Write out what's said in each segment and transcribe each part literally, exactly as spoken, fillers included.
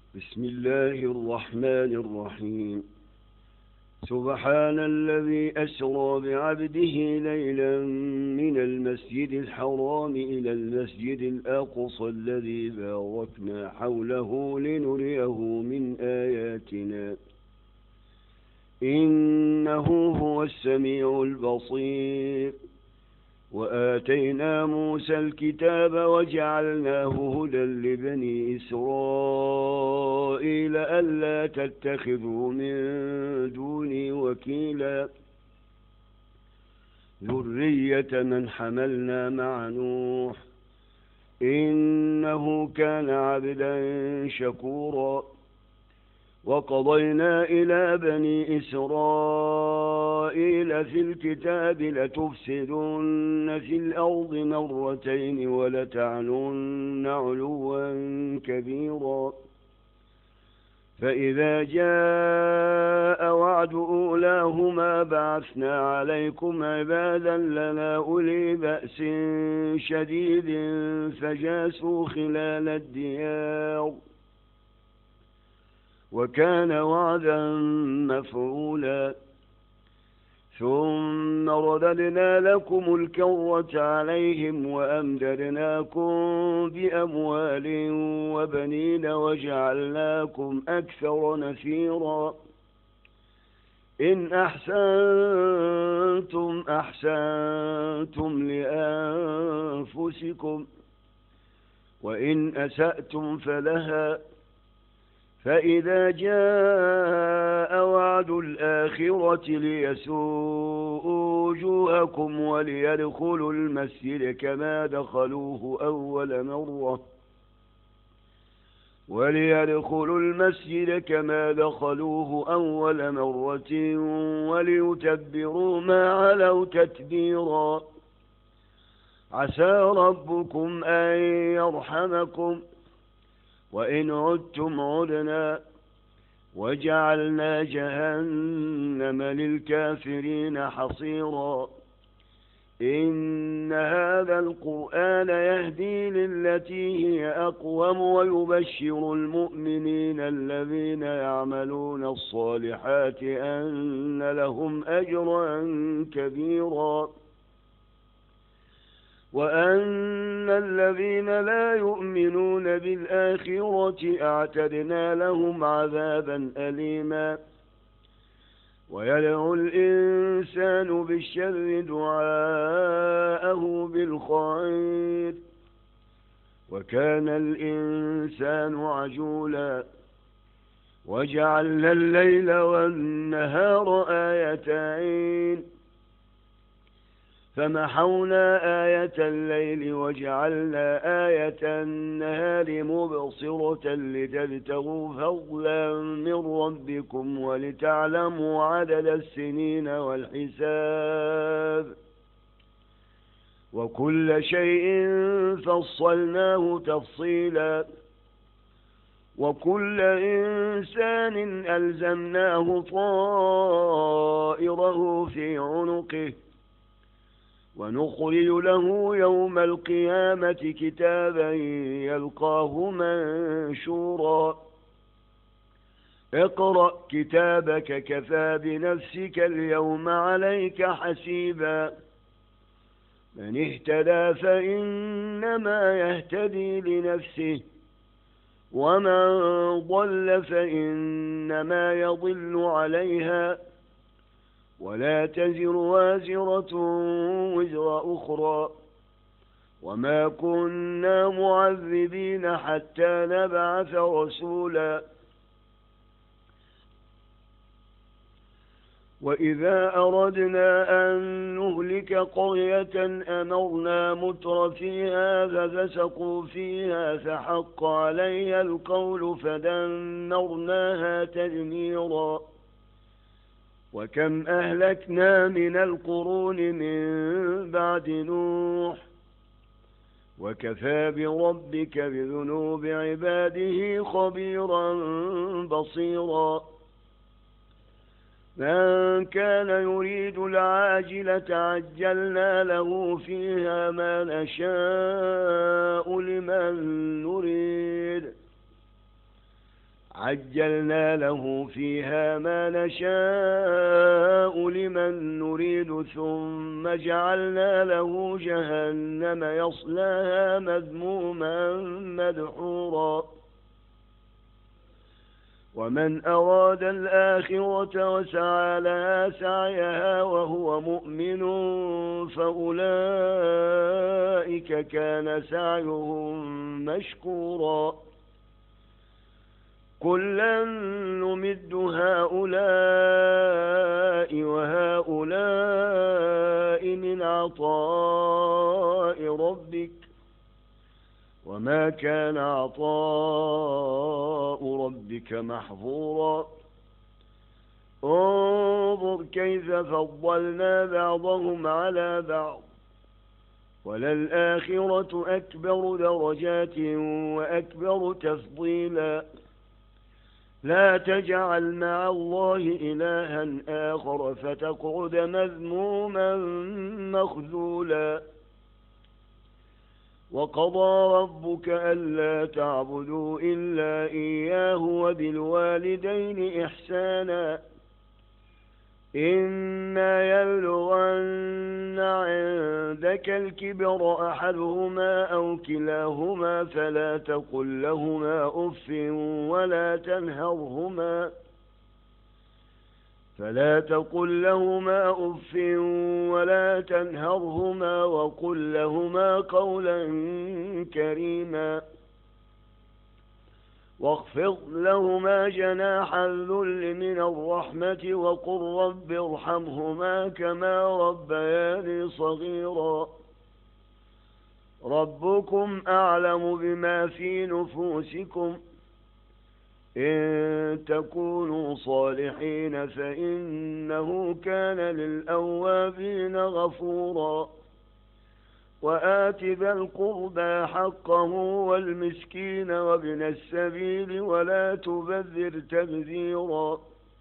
بسم الله الرحمن الرحيم. سبحان الذي أسرى بعبده ليلا من المسجد الحرام إلى المسجد الأقصى الذي باركنا حوله لنريه من آياتنا إنه هو السميع البصير. وآتينا موسى الكتاب وجعلناه هدى لبني إسرائيل ألا تتخذوا من دوني وكيلا ذرية من حملنا مع نوح إنه كان عبدا شكورا. وقضينا إلى بني إسرائيل في الكتاب لتفسدن في الأرض مرتين ولتعلن علوا كبيرا. فإذا جاء وعد أولاهما بعثنا عليكم عبادا لنا أولي بأس شديد فجاسوا خلال الديار وكان وعدا مفعولا. ثم رددنا لكم الكرة عليهم وأمددناكم بأموال وبنين وجعلناكم أكثر نفيرا. إن أحسنتم أحسنتم لأنفسكم وإن أسأتم فلها. فإذا جاء وعد الآخرة ليسوءوا وجوهكم وليدخلوا المسجد كما دخلوه أول مرة وليدخلوا المسجد كما دخلوه أول مرة وليتبروا ما علوا تتبيرا. عسى ربكم أن يرحمكم وإن عدتم عدنا وجعلنا جهنم للكافرين حصيرا. إن هذا القرآن يهدي للتي هي أقوم ويبشر المؤمنين الذين يعملون الصالحات أن لهم أجرا كبيرا وأن الذين لا يؤمنون بالآخرة أعتدنا لهم عذابا أليما. ويدعو الإنسان بالشر دعاءه بالخير وكان الإنسان عجولا. وجعلنا الليل والنهار آيتين فمحونا آية الليل وجعلنا آية النهار مبصرة لتبتغوا فضلا من ربكم ولتعلموا عدد السنين والحساب وكل شيء فصلناه تفصيلا. وكل إنسان ألزمناه طائره في عنقه ونخرج له يوم القيامة كتابا يلقاه منشورا. اقرأ كتابك كفى بنفسك اليوم عليك حسيبا. من اهتدى فإنما يهتدي لنفسه ومن ضل فإنما يضل عليها ولا تزر وازرة وزر أخرى وما كنا معذبين حتى نبعث رسولا. وإذا أردنا أن نهلك قرية أمرنا متر فيها ففسقوا فيها فحق عليها القول فدمرناها تدميرا. وكم أهلكنا من القرون من بعد نوح وكفى بربك بذنوب عباده خبيرا بصيرا. من كان يريد العاجلة عجلنا له فيها ما نشاء لمن نريد عجلنا له فيها ما نشاء لمن نريد ثم جعلنا له جهنم يصلاها مذموما مدحورا ومن أراد الآخرة وسعى لها سعيها وهو مؤمن فأولئك كان سعيهم مشكورا كلا نمد هؤلاء وهؤلاء من عطاء ربك وما كان عطاء ربك محظورا انظر كيف فضلنا بعضهم على بعض وللآخرة أكبر درجات وأكبر تفضيلا لا تجعل مع الله إلها آخر فتقعد مذموما مخذولا وقضى ربك ألا تعبدوا إلا إياه وبالوالدين إحسانا إما يبلغن عندك الكبر أحدهما أو كلاهما فلا تقل لهما أف ولا تنهرهما فلا تقل لهما أف ولا تنهرهما وقل لهما قولا كريما واخفض لهما جناح الذل من الرحمة وقل رب ارحمهما كما ربياني صغيرا ربكم أعلم بما في نفوسكم إن تكونوا صالحين فإنه كان للأوابين غفورا وآت ذا القربى حقه والمسكين وابن السبيل ولا تبذر تبذيرا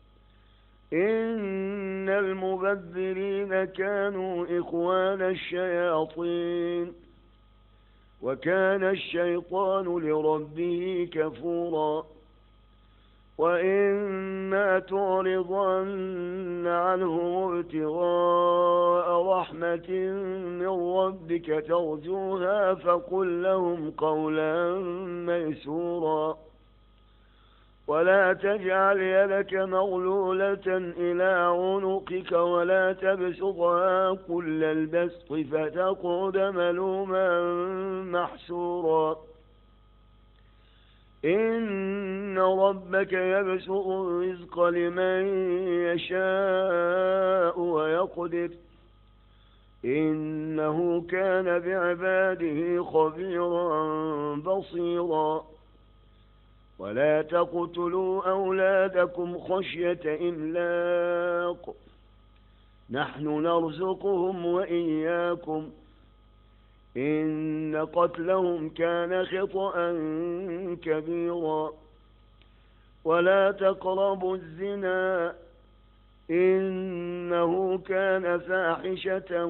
إن المبذرين كانوا إخوان الشياطين وكان الشيطان لربه كفورا وإما تعرضن عنهم ابتغاء رحمة من ربك ترجوها فقل لهم قولا ميسورا ولا تجعل يدك مغلولة إلى عنقك ولا تبسطها كل البسط فتقعد ملوما محسورا إن ربك يبسط الرزق لمن يشاء ويقدر إنه كان بعباده خبيرا بصيرا ولا تقتلوا أولادكم خشية إملاق نحن نرزقهم وإياكم إن قتلهم كان خطأ كبيرا ولا تقربوا الزنا إنه كان فاحشة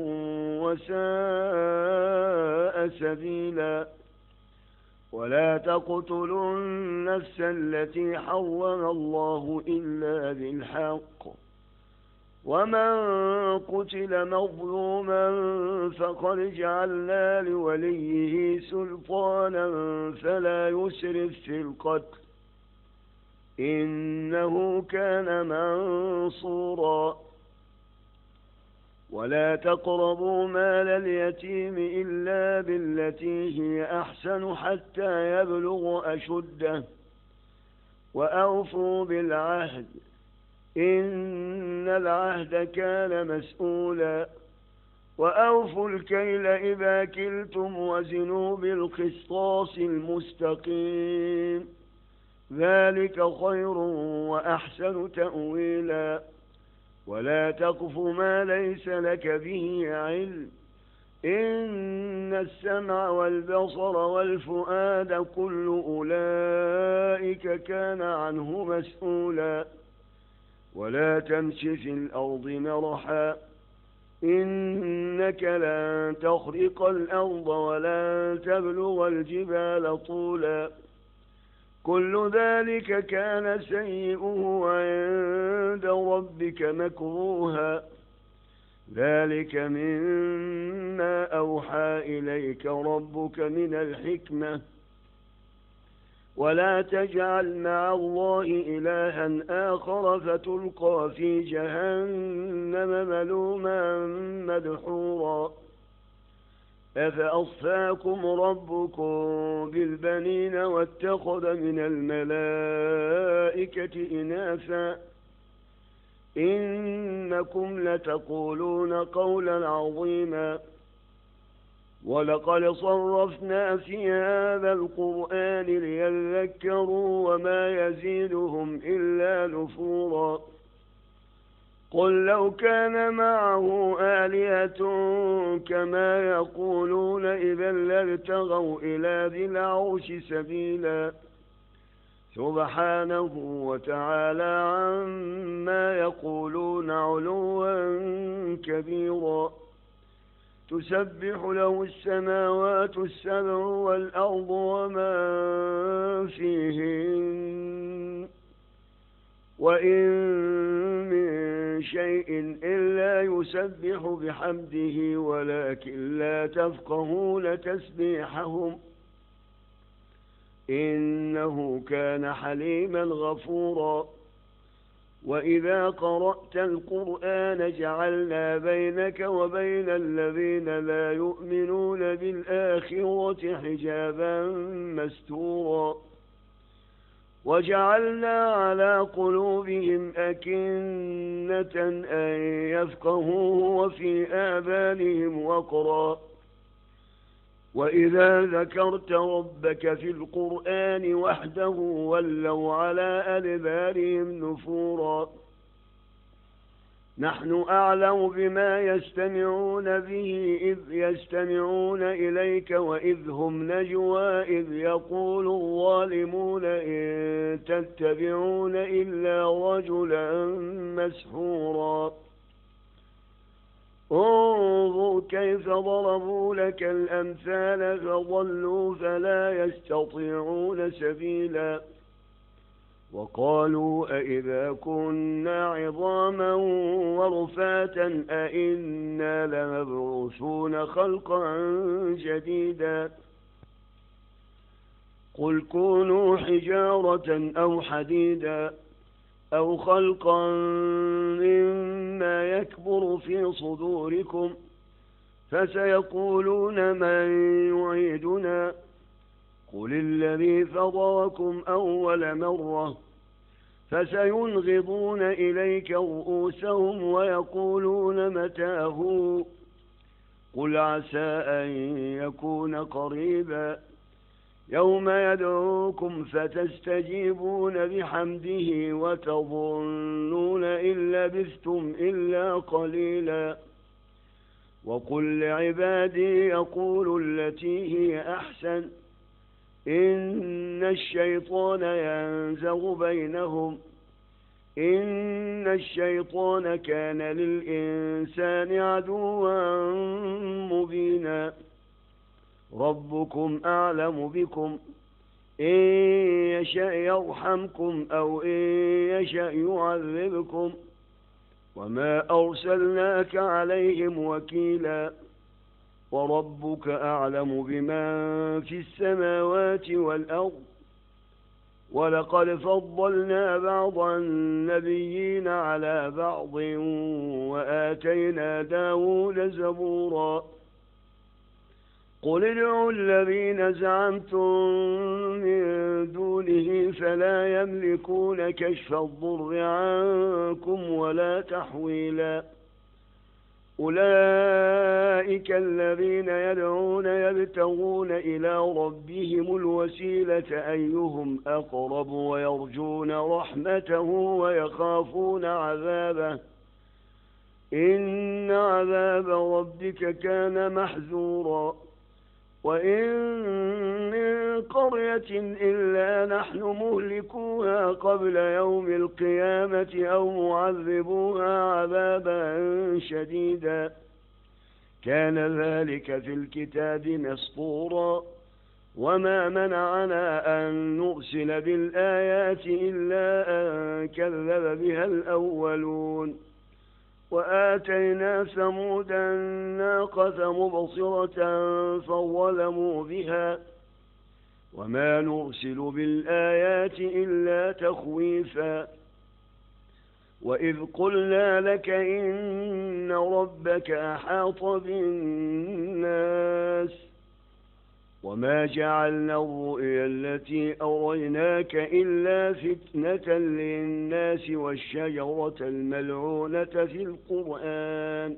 وساء سبيلا ولا تقتلوا النفس التي حرم الله إلا بالحق ومن قتل مظلوما فقد جعلنا لوليه سلطانا فلا يسرف في القتل إنه كان منصورا ولا تقربوا مال اليتيم إلا بالتي هي أحسن حتى يبلغ أشده وأوفوا بالعهد إن العهد كان مسؤولا وأوفوا الكيل إذا كلتم وزنوا بالقسطاس المستقيم ذلك خير وأحسن تأويلا ولا تقف ما ليس لك به علم إن السمع والبصر والفؤاد كل أولئك كان عنه مسؤولا ولا تمش في الأرض مرحا إنك لن تخرق الأرض ولن تبلغ الجبال طولا كل ذلك كان سيئه عند ربك مكروها ذلك مما أوحى إليك ربك من الحكمة ولا تجعل مع الله إلها آخر فتلقى في جهنم ملوما مدحورا أفأصفاكم ربكم بالبنين واتخذ من الملائكة إناثا إنكم لتقولون قولا عظيما ولقد صرفنا في هذا القرآن ليذكروا وما يزيدهم إلا نفورا قل لو كان معه آلهة كما يقولون إذا لابتغوا إلى ذي العرش سبيلا سبحانه وتعالى عما يقولون علوا كبيرا تسبح له السماوات السبع والأرض وما فيهن وإن من شيء إلا يسبح بحمده ولكن لا تفقهون تسبيحهم إنه كان حليما غفورا وإذا قرأت القرآن جعلنا بينك وبين الذين لا يؤمنون بالآخرة حجابا مستورا وجعلنا على قلوبهم أكنة أن يفقهوه وفي آذانهم وقرا وإذا ذكرت ربك في القرآن وحده ولوا على أدبارهم نفورا نحن أعلم بما يستمعون به إذ يستمعون إليك وإذ هم نجوى إذ يقول الظالمون إن تتبعون إلا رجلا مسحورا انظر كيف ضربوا لك الأمثال فضلوا فلا يستطيعون سبيلا وقالوا أئذا كنا عظاما ورفاتا أئنا لمبعوثون خلقا جديدا قل كونوا حجارة أو حديدا أو خلقا مما يكبر في صدوركم فسيقولون من يعيدنا قل الذي فطركم أول مرة فسينغضون إليك رؤوسهم ويقولون متاه قل عسى أن يكون قريبا يوم يدعوكم فتستجيبون بحمده وتظنون إن لبثتم إلا قليلا وقل لعبادي يقولوا التي هي أحسن إن الشيطان ينزغ بينهم إن الشيطان كان للإنسان عدوا مبينا ربكم أعلم بكم إن يشأ يرحمكم أو إن يشأ يعذبكم وما أرسلناك عليهم وكيلا وربك أعلم بمن في السماوات والأرض ولقد فضلنا بعض النبيين على بعض وآتينا داود زبورا قل ادعوا الذين زعمتم من دونه فلا يملكون كشف الضر عنكم ولا تحويلا أولئك الذين يدعون يبتغون إلى ربهم الوسيلة أيهم أقرب ويرجون رحمته ويخافون عذابه إن عذاب ربك كان محذورا وإن من قرية إلا نحن مهلكوها قبل يوم القيامة أو معذبوها عذابا شديدا كان ذلك في الكتاب مسطورا وما منعنا أن نرسل بالآيات إلا أن كذب بها الأولون وآتينا ثمود الناقة مبصرة فظلموا بها وما نرسل بالآيات إلا تخويفا وإذ قلنا لك إن ربك أحاط بالناس وما جعلنا الرؤيا التي أريناك إلا فتنة للناس والشجرة الملعونة في القرآن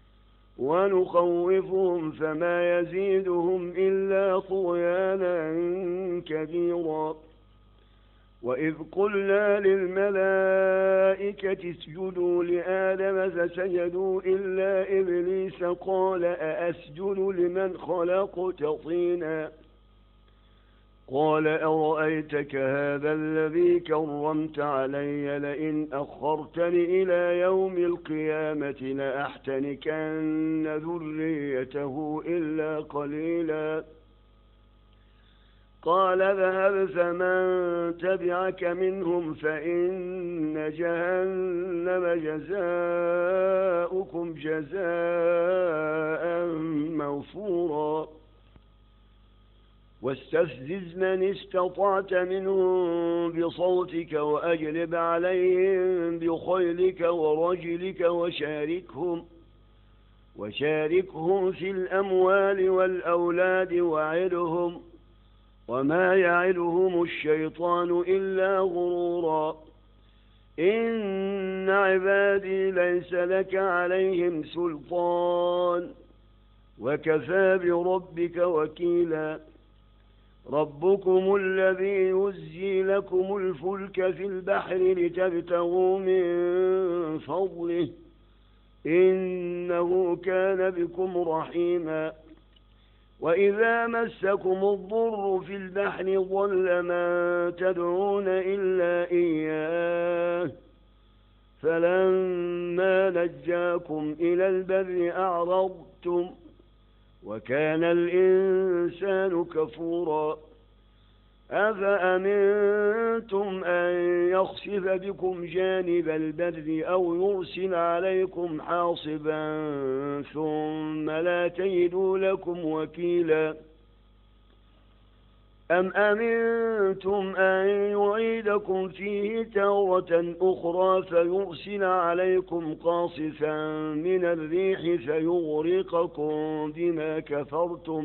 ونخوفهم فما يزيدهم إلا طغيانا كبيرا وإذ قلنا للملائكة اسجدوا لآدم فسجدوا إلا إبليس قال أأسجد لمن خلقت طينا قال أرأيتك هذا الذي كرمت علي لئن أخرتني إلى يوم القيامة لأحتنكن ذريته إلا قليلا قال ذهب فمن تبعك منهم فإن جهنم جزاؤكم جزاء موفورا واستفزز من استطعت منهم بصوتك وأجلب عليهم بخيلك ورجلك وشاركهم وشاركهم في الأموال والأولاد وعدهم وما يعدهم الشيطان إلا غرورا إن عبادي ليس لك عليهم سلطان وكفى بربك وكيلا ربكم الذي يزجي لكم الفلك في البحر لتبتغوا من فضله إنه كان بكم رحيما وإذا مسكم الضر في البحر ضل من تدعون إلا إياه فلما نجاكم إلى البر أعرضتم وكان الإنسان كفورا أفأمنتم أن يخسف بكم جانب البر أو يرسل عليكم حاصبا ثم لا تجدوا لكم وكيلا أم أمنتم أن يعيدكم فيه تارة أخرى فيرسل عليكم قاصفا من الريح فيغرقكم بما كفرتم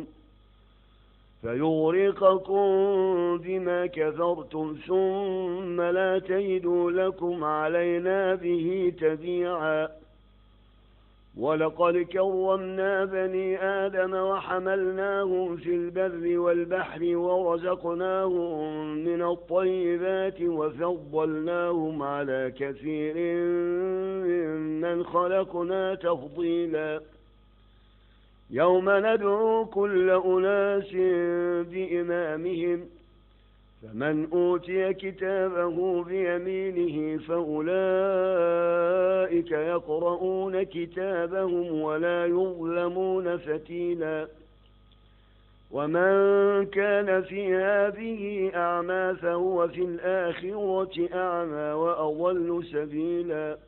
فيغرقكم بما كفرتم ثم لا تجدوا لكم علينا به تبيعا ولقد كرمنا بني آدم وحملناهم في البر والبحر ورزقناهم من الطيبات وفضلناهم على كثير ممن خلقنا تفضيلا يوم ندعو كل أناس بإمامهم فمن أوتي كتابه بيمينه فأولئك يقرؤون كتابهم ولا يظلمون فتيلا ومن كان في هذه أعمى فهو في الآخرة أعمى وأضل سبيلا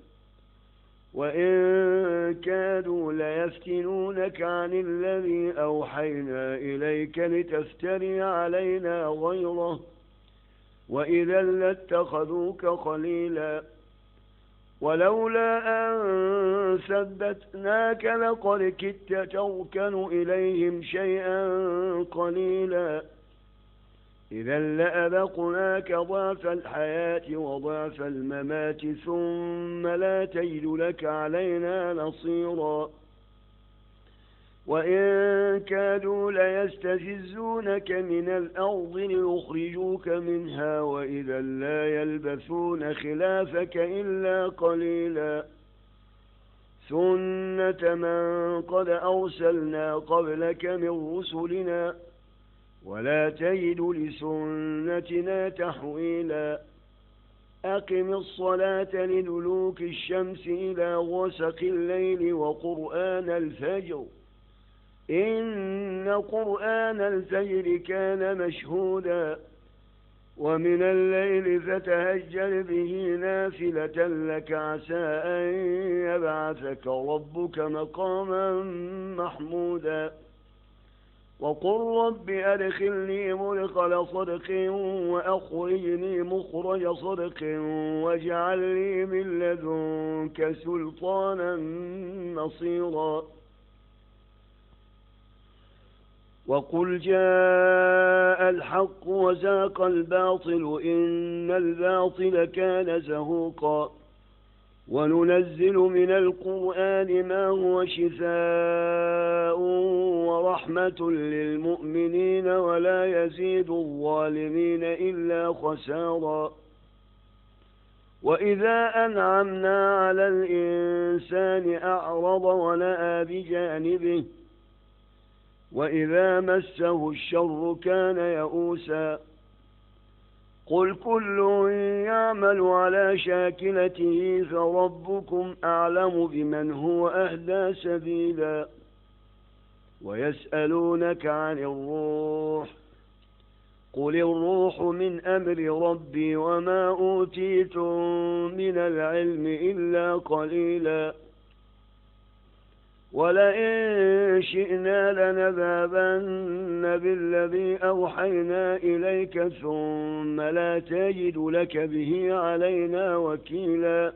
وإن كادوا ليفتنونك عن الذي أوحينا إليك لتفتري علينا غيره وإذا لاتخذوك خليلا ولولا أن ثبتناك لقد كدت تركن إليهم شيئا قليلا إذا لأذقناك ضعف الحياة وضعف الممات ثم لا تجد لك علينا نصيرا وإن كادوا ليستفزونك من الأرض ليخرجوك منها وإذا لا يلبثون خلافك إلا قليلا سنة من قد أرسلنا قبلك من رسلنا ولا تجد لسنتنا تحويلا أقم الصلاة لدلوك الشمس إلى غسق الليل وقرآن الفجر إن قرآن الفجر كان مشهودا ومن الليل فتهجر به نافلة لك عسى أن يبعثك ربك مقاما محمودا وقل رب أدخلني مدخل صدق وأخرجني مخرج صدق واجعل لي من لدنك سلطانا نصيرا وقل جاء الحق وزاق الباطل إن الباطل كان زهوقا وننزل من القرآن ما هو شفاء ورحمة للمؤمنين ولا يزيد الظالمين إلا خسارا وإذا أنعمنا على الإنسان أعرض ونأى بجانبه وإذا مسه الشر كان يئوسا قل كل يعمل على شاكلته فربكم أعلم بمن هو أهدى سبيلا ويسألونك عن الروح قل الروح من أمر ربي وما أوتيتم من العلم إلا قليلا ولئن شئنا لنذهبن بالذي أوحينا إليك ثم لا تجد لك به علينا وكيلا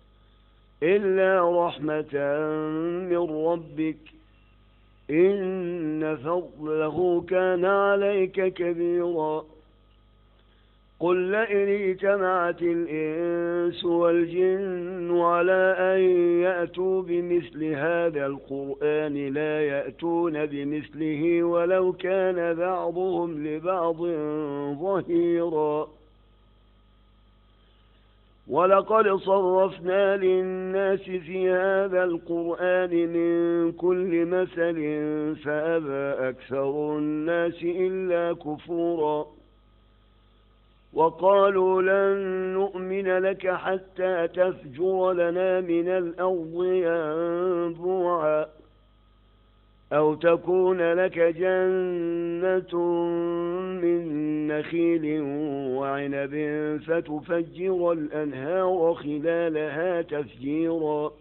إلا رحمة من ربك إن فضله كان عليك كبيرا قل لئن اجتمعت الإنس والجن على أن يأتوا بمثل هذا القرآن لا يأتون بمثله ولو كان بعضهم لبعض ظهيرا ولقد صرفنا للناس في هذا القرآن من كل مثل فأبى أكثر الناس إلا كفورا وقالوا لن نؤمن لك حتى تفجر لنا من الأرض ينبوعا أو تكون لك جنة من نخيل وعنب فتفجر الأنهار خلالها تفجيرا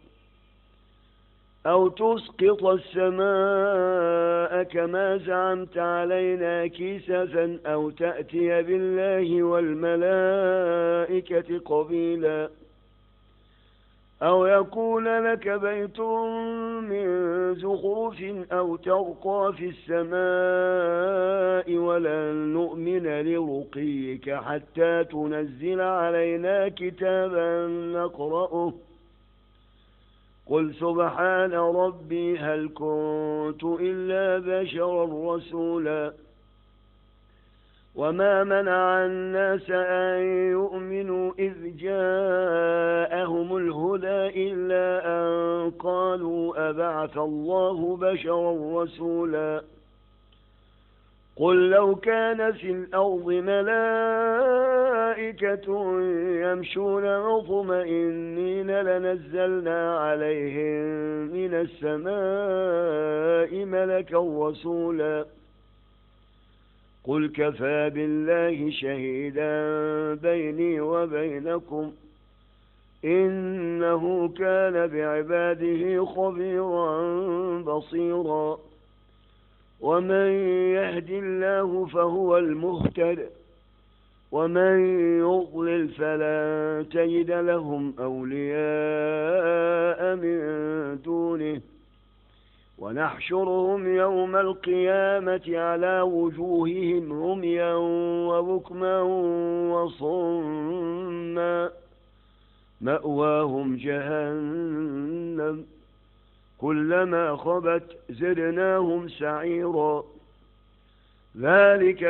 أو تسقط السماء كما زعمت علينا كسفا أو تأتي بالله والملائكة قبيلا أو يكون لك بيت من زخرف أو ترقى في السماء ولن نؤمن لرقيك حتى تنزل علينا كتابا نقرأه قل سبحان ربي هل كنت إلا بشرا رسولا وما منع الناس أن يؤمنوا إذ جاءهم الهدى إلا أن قالوا أبعث الله بشرا رسولا قل لو كان في الأرض ملائكة يمشون مطمئنين لنزلنا عليهم من السماء ملكا رسولا قل كفى بالله شهيدا بيني وبينكم إنه كان بعباده خبيرا بصيرا ومن يهد الله فهو المهتد ومن يضلل فلا تجد لهم أولياء من دونه ونحشرهم يوم القيامة على وجوههم عميا وبكما وصما مأواهم جهنم كلما خبت زدناهم سعيرا ذلك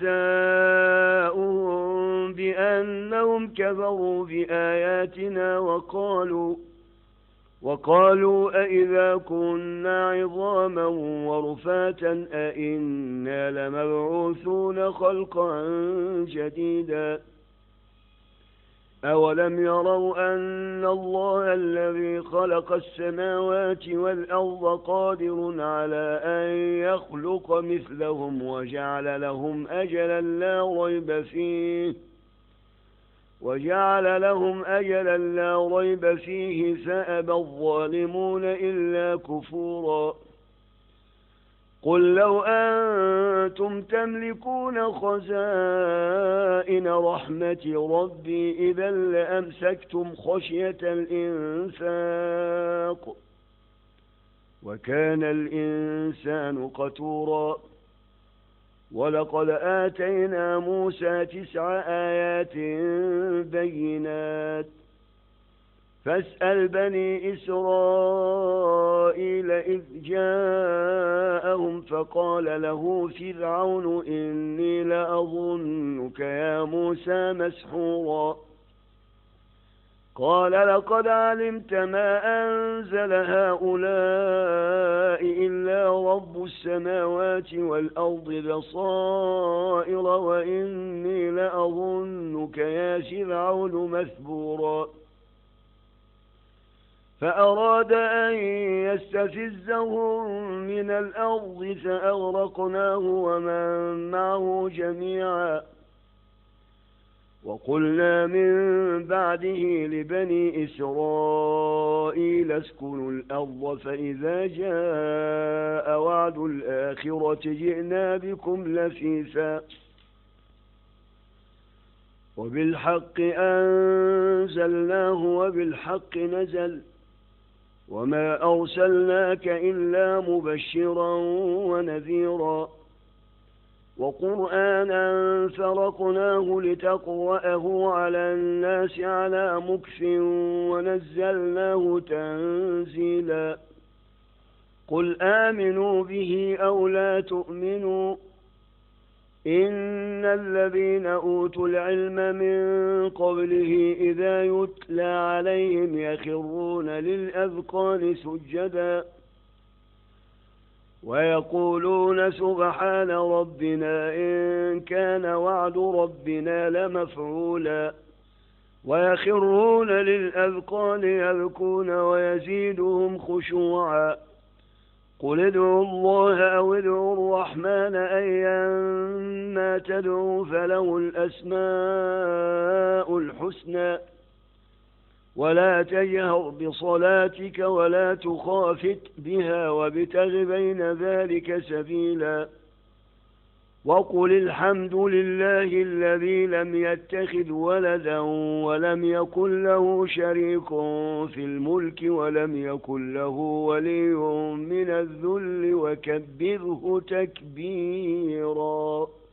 جزاؤهم بأنهم كفروا بآياتنا وقالوا وقالوا أئذا كنا عظاما ورفاتا أئنا لمبعوثون خلقا جديدا أولم يروا أن الله الذي خلق السماوات والأرض قادر على أن يخلق مثلهم وجعل لهم أجلا لا ريب فيه وجعل لهم أجلا لا ريب فيه فأبى الظالمون إلا كفورا. قل لو أنتم تملكون خزائن رحمة ربي إذا لأمسكتم خشية الإنفاق وكان الإنسان قتورا. ولقد آتينا موسى تسع آيات بينات فاسأل بني إسرائيل إذ جاءهم فقال له فرعون إني لأظنك يا موسى مسحورا. قال لقد علمت ما أنزل هؤلاء إلا رب السماوات والأرض بصائر وإني لأظنك يا فرعون مثبورا. فأراد أن يستفزهم من الأرض فأغرقناه ومن معه جميعا. وقلنا من بعده لبني إسرائيل اسكنوا الأرض فإذا جاء وعد الآخرة جئنا بكم لفيفا وبالحق أنزلناه وبالحق نزل وما أرسلناك إلا مبشرا ونذيرا وقرآنا فرقناه لتقرأه على الناس على مكث ونزلناه تنزيلا. قل آمنوا به أو لا تؤمنوا إن الذين أوتوا العلم من قبله إذا يتلى عليهم يخرون للأذقان سجدا ويقولون سبحان ربنا إن كان وعد ربنا لمفعولا ويخرون للأذقان يبكون ويزيدهم خشوعا. قل ادعوا الله أو ادعوا الرحمن أيما تدعوا فله الأسماء الحسنى ولا تجهر بصلاتك ولا تخافت بها وابتغ بين ذلك سبيلا. وقل الحمد لله الذي لم يتخذ ولدا ولم يكن له شريك في الملك ولم يكن له ولي من الذل وكبره تكبيرا.